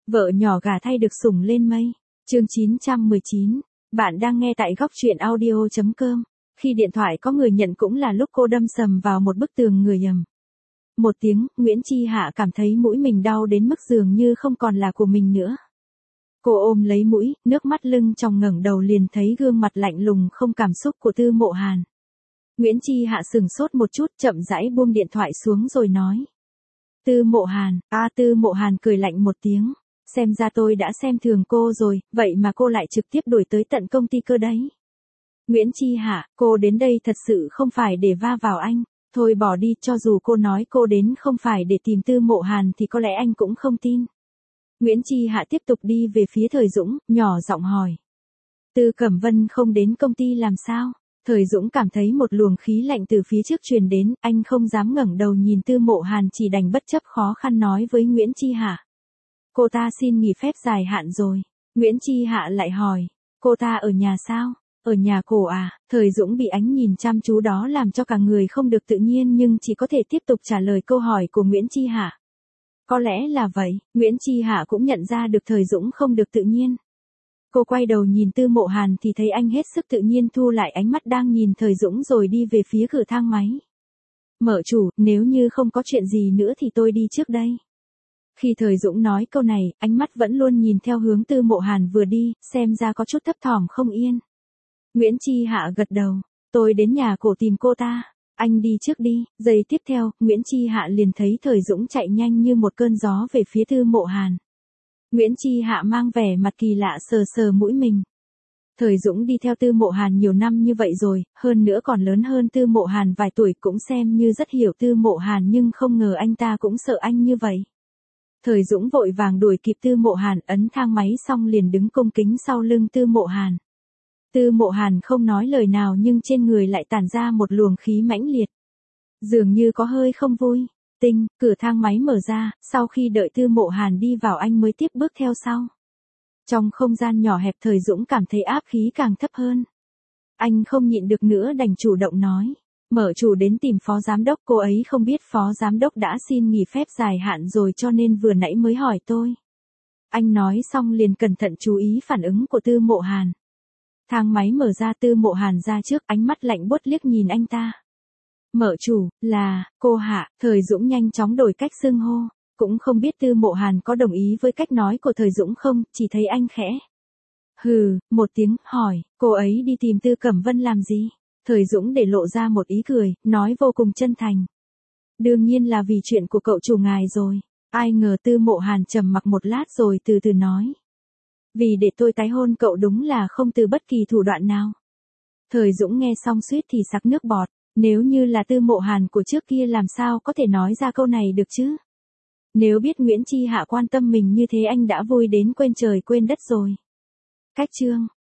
Vợ nhỏ gả thay được sủng lên mây. Chương 919. Bạn đang nghe tại góc truyện audio.com. Khi điện thoại có người nhận cũng là lúc cô đâm sầm vào một bức tường người ầm. Một tiếng, Nguyễn Chi Hạ cảm thấy mũi mình đau đến mức dường như không còn là của mình nữa. Cô ôm lấy mũi, nước mắt lưng tròng, ngẩng đầu liền thấy gương mặt lạnh lùng không cảm xúc của Tư Mộ Hàn. Nguyễn Chi Hạ sừng sốt một chút, chậm rãi buông điện thoại xuống rồi nói. Tư Mộ Hàn, Tư Mộ Hàn cười lạnh một tiếng. Xem ra tôi đã xem thường cô rồi, vậy mà cô lại trực tiếp đuổi tới tận công ty cơ đấy. Nguyễn Chi Hạ, cô đến đây thật sự không phải để va vào anh. Thôi bỏ đi, cho dù cô nói cô đến không phải để tìm Tư Mộ Hàn thì có lẽ anh cũng không tin. Nguyễn Chi Hạ tiếp tục đi về phía Thời Dũng, nhỏ giọng hỏi. Tư Cẩm Vân không đến công ty làm sao? Thời Dũng cảm thấy một luồng khí lạnh từ phía trước truyền đến, anh không dám ngẩng đầu nhìn Tư Mộ Hàn, chỉ đành bất chấp khó khăn nói với Nguyễn Chi Hạ. Cô ta xin nghỉ phép dài hạn rồi. Nguyễn Chi Hạ lại hỏi, cô ta ở nhà sao? Ở nhà cô à? Thời Dũng bị ánh nhìn chăm chú đó làm cho cả người không được tự nhiên, nhưng chỉ có thể tiếp tục trả lời câu hỏi của Nguyễn Chi Hạ. Có lẽ là vậy, Nguyễn Chi Hạ cũng nhận ra được Thời Dũng không được tự nhiên. Cô quay đầu nhìn Tư Mộ Hàn thì thấy anh hết sức tự nhiên thu lại ánh mắt đang nhìn Thời Dũng rồi đi về phía cửa thang máy. Mở chủ, nếu như không có chuyện gì nữa thì tôi đi trước đây. Khi Thời Dũng nói câu này, ánh mắt vẫn luôn nhìn theo hướng Tư Mộ Hàn vừa đi, xem ra có chút thấp thỏm không yên. Nguyễn Chi Hạ gật đầu, tôi đến nhà cổ tìm cô ta. Anh đi trước đi. Giây tiếp theo, Nguyễn Chi Hạ liền thấy Thời Dũng chạy nhanh như một cơn gió về phía Tư Mộ Hàn. Nguyễn Chi Hạ mang vẻ mặt kỳ lạ sờ sờ mũi mình. Thời Dũng đi theo Tư Mộ Hàn nhiều năm như vậy rồi, hơn nữa còn lớn hơn Tư Mộ Hàn vài tuổi, cũng xem như rất hiểu Tư Mộ Hàn, nhưng không ngờ anh ta cũng sợ anh như vậy. Thời Dũng vội vàng đuổi kịp Tư Mộ Hàn, ấn thang máy xong liền đứng cung kính sau lưng Tư Mộ Hàn. Tư Mộ Hàn không nói lời nào nhưng trên người lại tản ra một luồng khí mãnh liệt. Dường như có hơi không vui. Cửa thang máy mở ra, sau khi đợi Tư Mộ Hàn đi vào anh mới tiếp bước theo sau. Trong không gian nhỏ hẹp, Thời Dũng cảm thấy áp khí càng thấp hơn. Anh không nhịn được nữa đành chủ động nói. Mở chủ đến tìm phó giám đốc, cô ấy không biết phó giám đốc đã xin nghỉ phép dài hạn rồi cho nên vừa nãy mới hỏi tôi. Anh nói xong liền cẩn thận chú ý phản ứng của Tư Mộ Hàn. Thang máy mở ra, Tư Mộ Hàn ra trước, ánh mắt lạnh buốt liếc nhìn anh ta. Mở chủ, là, cô Hạ. Thời Dũng nhanh chóng đổi cách xưng hô. Cũng không biết Tư Mộ Hàn có đồng ý với cách nói của Thời Dũng không, chỉ thấy anh khẽ. Hừ, một tiếng, hỏi, cô ấy đi tìm Tư Cẩm Vân làm gì? Thời Dũng để lộ ra một ý cười, nói vô cùng chân thành. Đương nhiên là vì chuyện của cậu chủ ngài rồi. Ai ngờ Tư Mộ Hàn trầm mặc một lát rồi từ từ nói. Vì để tôi tái hôn cậu đúng là không từ bất kỳ thủ đoạn nào. Thời Dũng nghe xong suýt thì sặc nước bọt. Nếu như là Tư Mộ Hàn của trước kia làm sao có thể nói ra câu này được chứ? Nếu biết Nguyễn Chi Hạ quan tâm mình như thế anh đã vui đến quên trời quên đất rồi. Cách chương